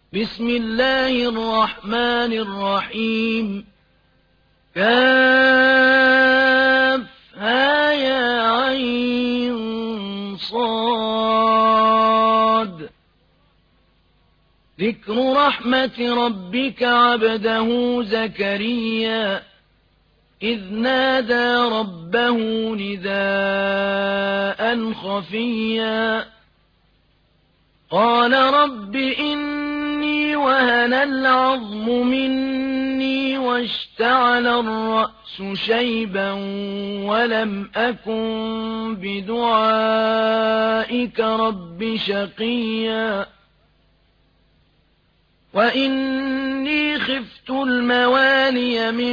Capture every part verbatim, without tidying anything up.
بسم الله الرحمن الرحيم. كافها يا عين صاد. ذكر رحمة ربك عبده زكريا إذ نادى ربه نداء خفيا قال رب إني وهن العظم مني واشتعل الرأس شيبا ولم أكن بدعائك رب شقيا وإني خفت الموالي من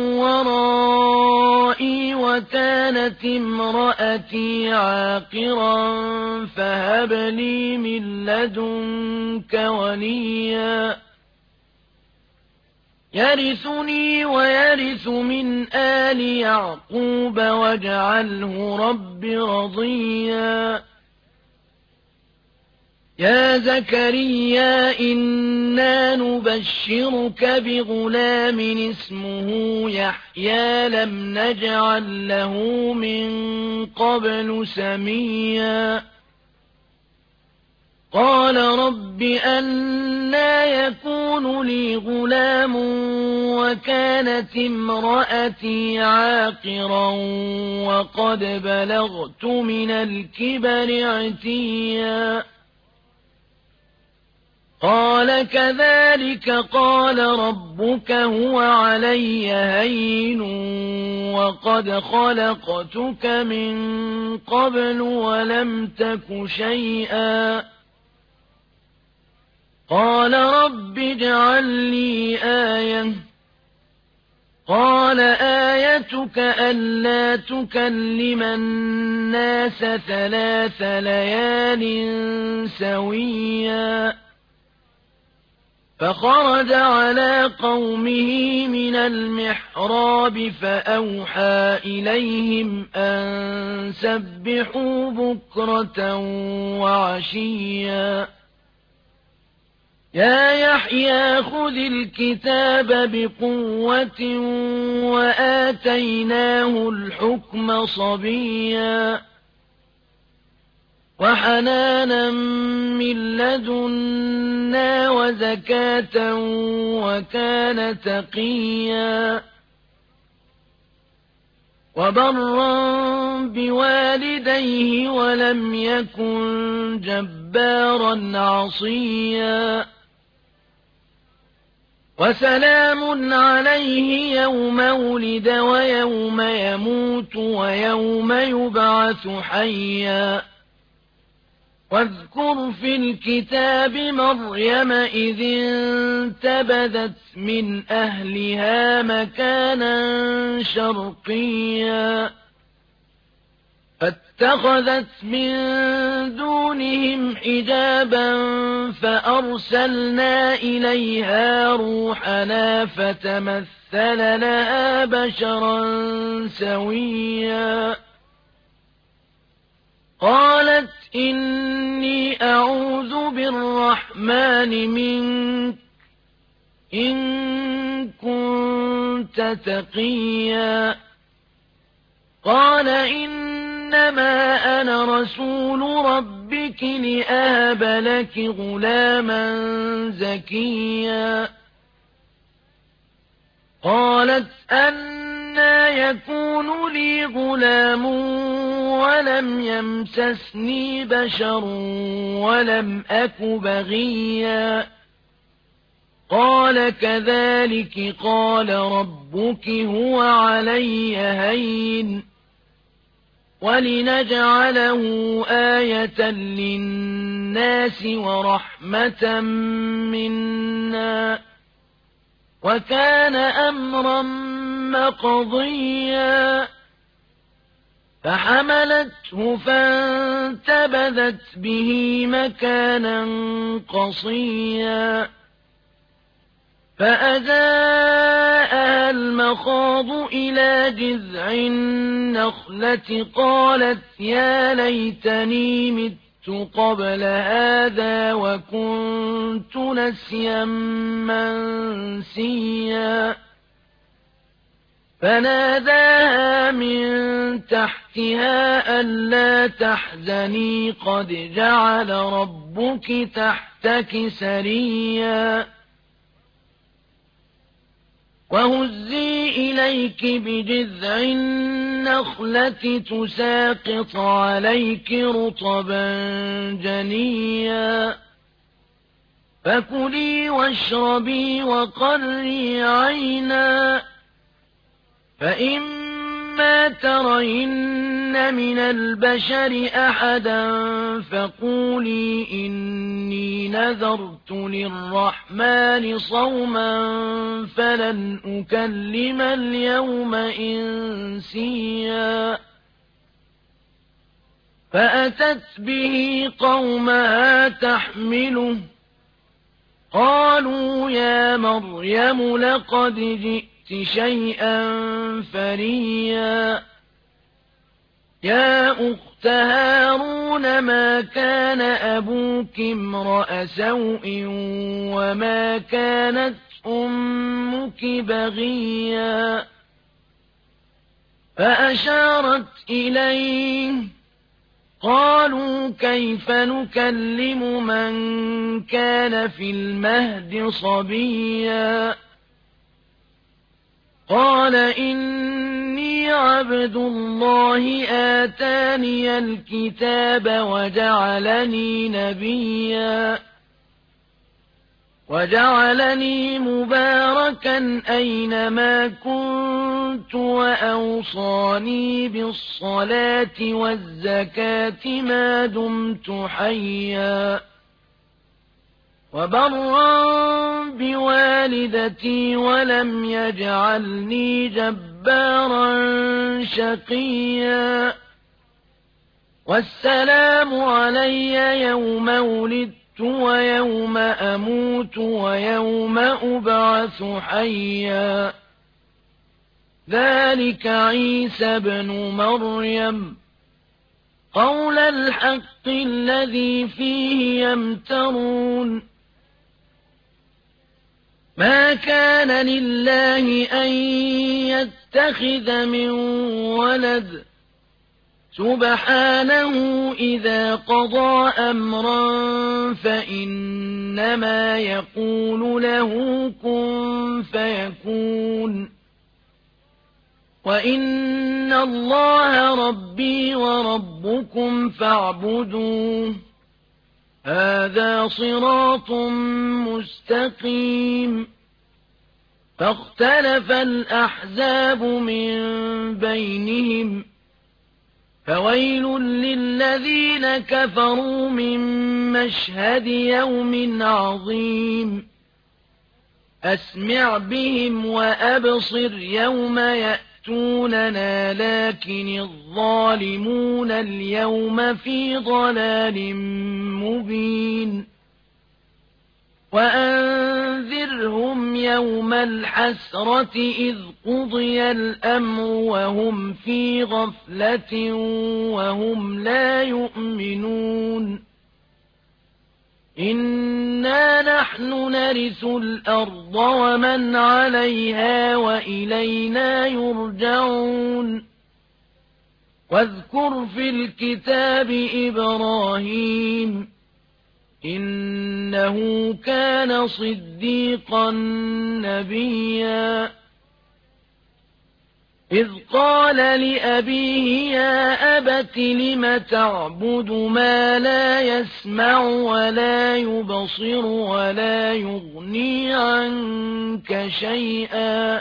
ورائي وكانت امرأتي عاقرا فهب لي من لدنك وليا يرثني ويرث من آل يعقوب واجعله رب رضيا يا زكريا إنا نبشرك بغلام اسمه يحيى لم نجعل له من قبل سميا قال رب أنى يكون لي غلام وكانت امرأتي عاقرا وقد بلغت من الكبر عتيا قال كذلك قال ربك هو علي هين وقد خلقتك من قبل ولم تك شيئا قال رب اجعل لي آية قال آيتك ألا تكلم الناس ثلاث ليال سويا فخرج على قومه من المحراب فأوحى إليهم أن سبحوا بكرة وعشيا يا يحيى خذ الكتاب بقوة وآتيناه الحكم صبيا وحنانا من لدنا وزكاة وكان تقيا وبرا بوالديه ولم يكن جبارا عصيا وسلام عليه يوم ولد ويوم يموت ويوم يبعث حيا واذكر في الكتاب مريم إذ انتبذت من أهلها مكانا شرقيا فاتخذت من دونهم حجابا فأرسلنا إليها روحنا فتمثل لها بشرا سويا قالت إني أعوذ بالرحمن منك إن كنت تقيا قال إنما أنا رسول ربك لأهب لك غلاما زكيا قالت أنى يكون لي غلام ولم يمسسني بشر ولم أك بغيا قال كذلك قال ربك هو علي هين ولنجعله آية للناس ورحمة منا وكان أمرا مقضيا فحملته فانتبذت به مكانا قصيا فأجاءها المخاض إلى جذع النخلة قالت يا ليتني مت قبل هذا وكنت نسيا منسيا فناداها من تحتها ألا تحزني قد جعل ربك تحتك سريا وهزي إليك بجذع النخلة تساقط عليك رطبا جنيا فكلي واشربي وقري عينا فإما ترين من البشر أحدا فقولي إني نذرت للرحمن صوما فلن أكلم اليوم إنسيا فأتت به قومها تحمله قالوا يا مريم لقد جئت شيئا فريا يا أخت هارون ما كان أبوك امرأ سوء وما كانت أمك بغيا فأشارت إليه قالوا كيف نكلم من كان في المهد صبيا قال إني عبد الله آتاني الكتاب وجعلني نبيا وجعلني مباركا أينما كنت وأوصاني بالصلاة والزكاة ما دمت حيا وبرا بوالدتي ولم يجعلني جبارا شقيا والسلام علي يوم ولدت ويوم أموت ويوم أبعث حيا ذلك عيسى بن مريم قول الحق الذي فيه يمترون ما كان لله أن يتخذ من ولد سبحانه إذا قضى أمرا فإنما يقول له كن فيكون وإن الله ربي وربكم فاعبدوه هذا صراط مستقيم فاختلف الأحزاب من بينهم فويل للذين كفروا من مشهد يوم عظيم أسمع بهم وأبصر يوم يأتوننا لكن الظالمون اليوم في ضلال مبين وأنذرهم يوم الحسرة إذ قضي الأمر وهم في غفلة وهم لا يؤمنون إنا نحن نرث الأرض ومن عليها وإلينا يرجعون واذكر في الكتاب إبراهيم إنه كان صديقا نبيا إذ قال لأبيه يا أبت لم تعبد ما لا يسمع ولا يبصر ولا يغني عنك شيئا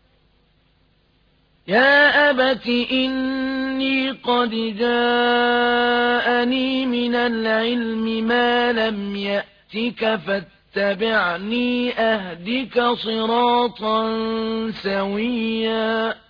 يا أبت إني قد جاءني من العلم ما لم يأتك فاتبعني أهدك صراطا سويا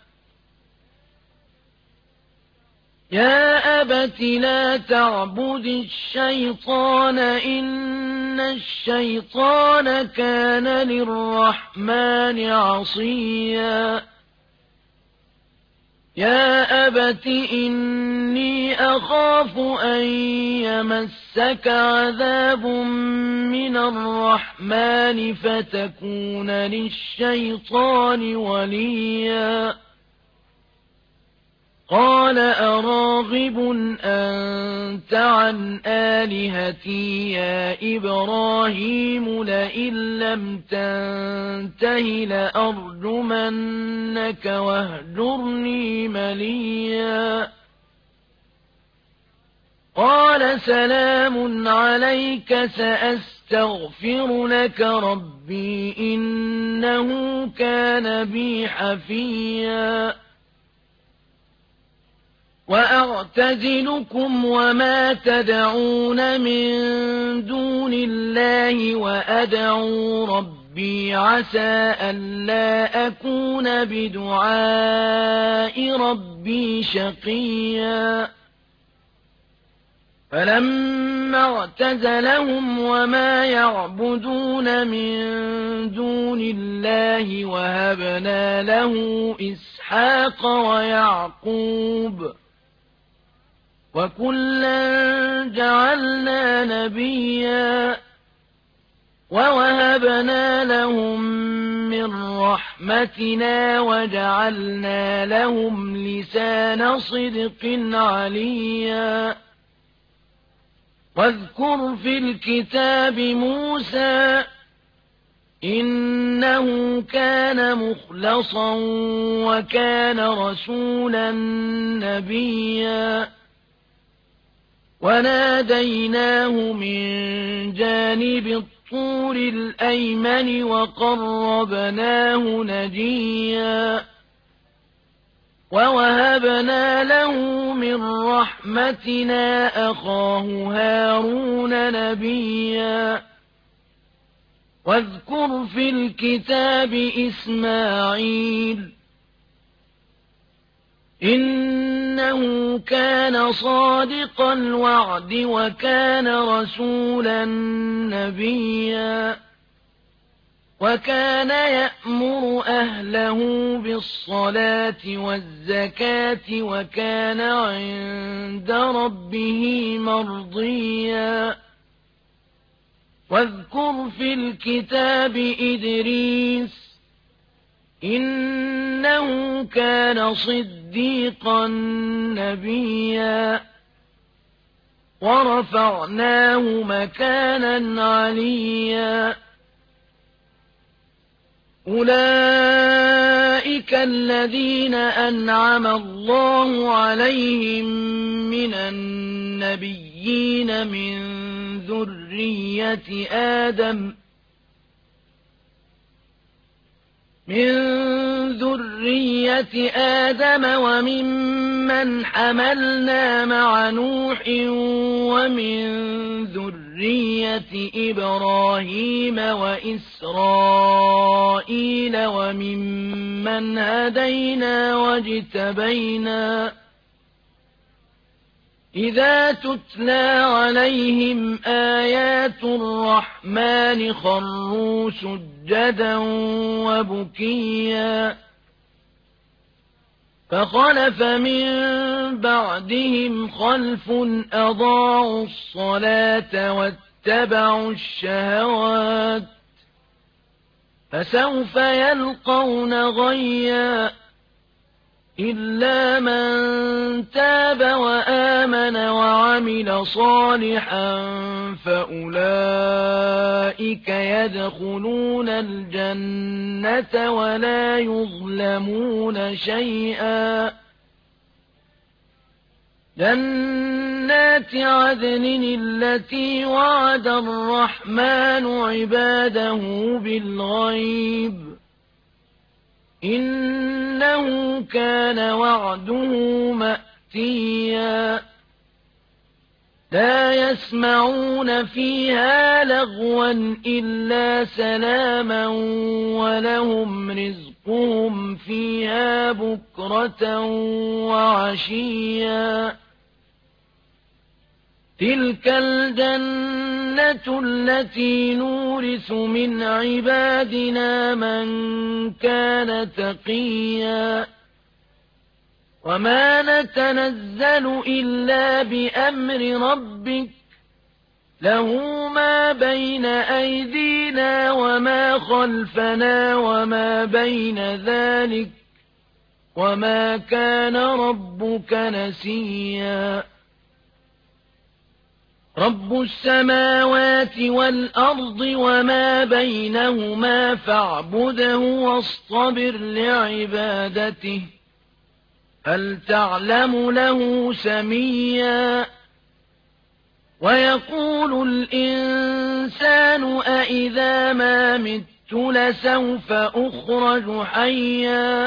يا أبت لا تعبد الشيطان إن الشيطان كان للرحمن عصيا يا أبت إني أخاف أن يمسك عذاب من الرحمن فتكون للشيطان وليا قال أراغب أنت عن آلهتي يا إبراهيم لئن لم تنته لأرجمنك واهجرني مليا قال سلام عليك سأستغفر لك ربي إنه كان بي حفيا وأعتزلكم وما تدعون من دون الله وأدعو ربي عسى ألا أكون بدعاء ربي شقيا فلما اعتزلهم وما يعبدون من دون الله وهبنا له إسحاق ويعقوب وكلا جعلنا نبيا ووهبنا لهم من رحمتنا وجعلنا لهم لسان صدق عليا واذكر في الكتاب موسى إنه كان مخلصا وكان رسولا نبيا وناديناه من جانب الطور الأيمن وقربناه نجيا ووهبنا له من رحمتنا أخاه هارون نبيا واذكر في الكتاب إسماعيل إنه كان صادق الوعد وكان رسولا نبيا وكان يأمر أهله بالصلاة والزكاة وكان عند ربه مرضيا واذكر في الكتاب إدريس إنه كان صديقا نبيا ورفعناه مكانا عليا أولئك الذين أنعم الله عليهم من النبيين من ذرية آدم من ذرية آدم وممن حملنا مع نوح ومن ذرية إبراهيم وإسرائيل وممن هدينا واجتبينا إذا تتلى عليهم آيات الرحمن خروا سجدا وبكيا فخلف من بعدهم خلف أضاعوا الصلاة واتبعوا الشهوات فسوف يلقون غيا إلا من تاب وآمن وعمل صالحا فأولئك يدخلون الجنة ولا يظلمون شيئا جنات عدن التي وعد الرحمن عباده بالغيب إنه كان وعده مأتيا لا يسمعون فيها لغوا إلا سلاما ولهم رزقهم فيها بكرة وعشيا تلك الجنة التي نورث من عبادنا من كان تقيا وما نتنزل إلا بأمر ربك له ما بين أيدينا وما خلفنا وما بين ذلك وما كان ربك نسيا رب السماوات والأرض وما بينهما فاعبده واصطبر لعبادته هل تعلم له سميا ويقول الإنسان أإذا ما مت لسوف أخرج حيا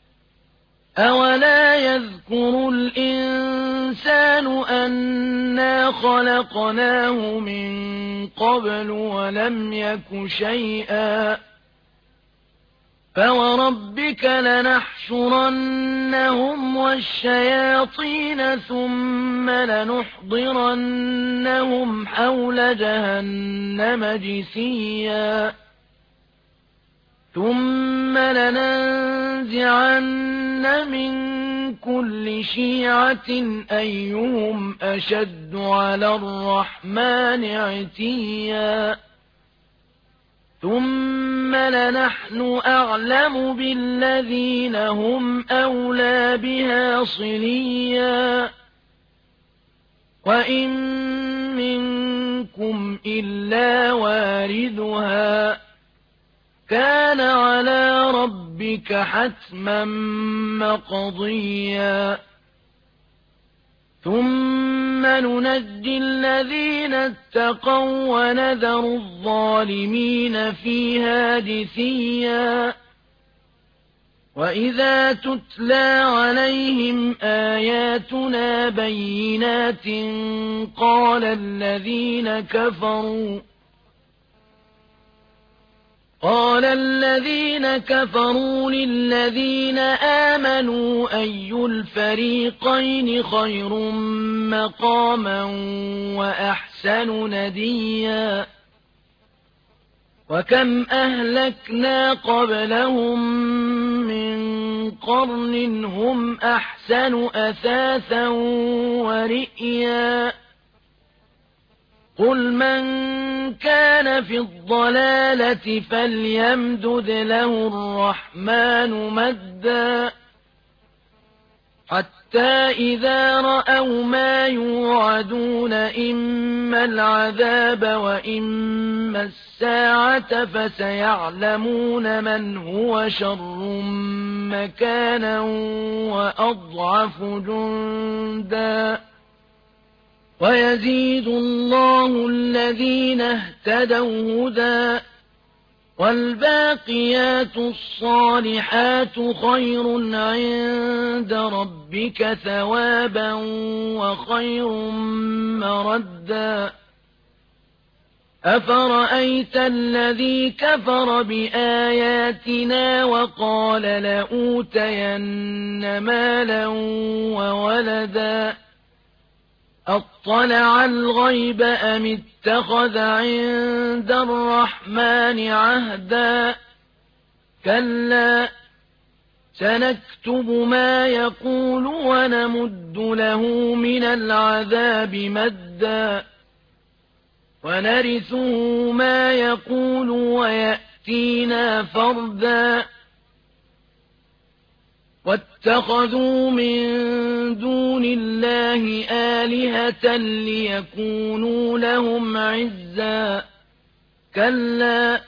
أولا يذكر الإنسان أنا خلقناه من قبل ولم يك شيئا فوربك لنحشرنهم والشياطين ثم لنحضرنهم حول جهنم جثيا ثم لننزعن من كل شيعة أيهم أشد على الرحمن عتيا ثم لنحن أعلم بالذين هم أولى بها صليا وإن منكم إلا واردها كان على ربك حتما مقضيا ثم ننجي الذين اتقوا ونذر الظالمين فيها جثيا وإذا تتلى عليهم آياتنا بينات قال الذين كفروا قال الذين كفروا للذين آمنوا أي الفريقين خير مقاما وأحسن نديا وكم أهلكنا قبلهم من قرن هم أحسن أثاثا ورئيا قل من كان في الضلالة فليمدد له الرحمن مدا حتى إذا رأوا ما يوعدون إما العذاب وإما الساعة فسيعلمون من هو شر مكانا وأضعف جندا ويزيد الله الذين اهتدوا هدى والباقيات الصالحات خير عند ربك ثوابا وخير مردا أفرأيت الذي كفر بآياتنا وقال لأوتين مالا وولدا أطلع الغيب أم اتخذ عند الرحمن عهدا كلا سنكتب ما يقول ونمد له من العذاب مدا ونرثه ما يقول ويأتينا فردا واتخذوا من دون الله آلهة ليكونوا لهم عزا كلا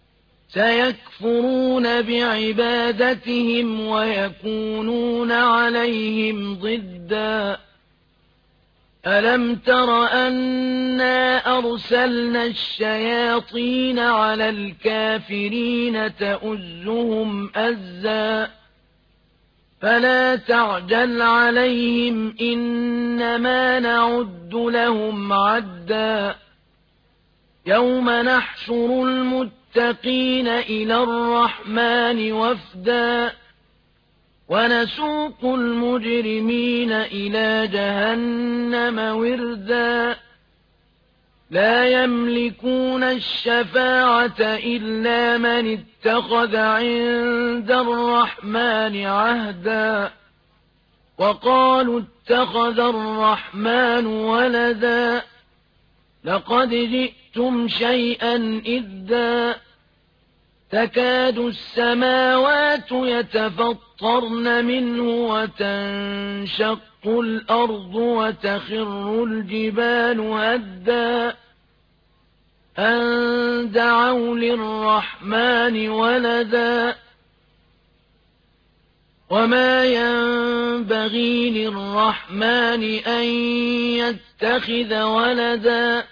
سيكفرون بعبادتهم ويكونون عليهم ضدا ألم تر أنا أرسلنا الشياطين على الكافرين تؤزهم أزا فلا تعجل عليهم إنما نعد لهم عدا يوم نحشر المتقين إلى الرحمن وفدا ونسوق المجرمين إلى جهنم وردا لا يملكون الشفاعة إلا من اتخذ عند الرحمن عهدا وقالوا اتخذ الرحمن ولدا لقد جئتم شيئا إدا تكاد السماوات يتفطرن منه وتنشق الأرض وتخر الجبال هدا أن دعوا للرحمن ولدا وما ينبغي للرحمن أن يتخذ ولدا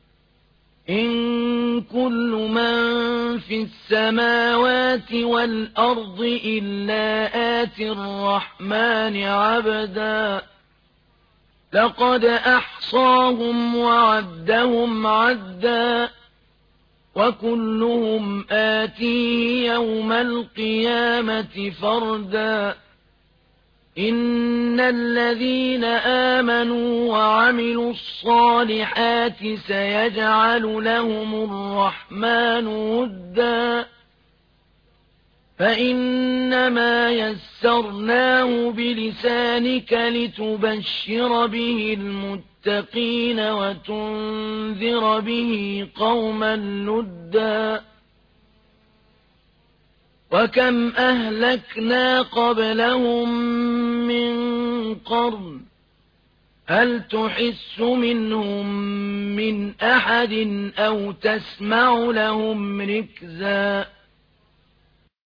إن كل من في السماوات والأرض إلا آتي الرحمن عبدا لقد أحصاهم وعدهم عدا وكلهم آتيه يوم القيامة فردا إن الذين آمنوا وعملوا الصالحات سيجعل لهم الرحمن ودا فإنما يسرناه بلسانك لتبشر به المتقين وتنذر به قوما لدا وكم أهلكنا قبلهم من قرن هل تحس منهم من أحد أو تسمع لهم ركزا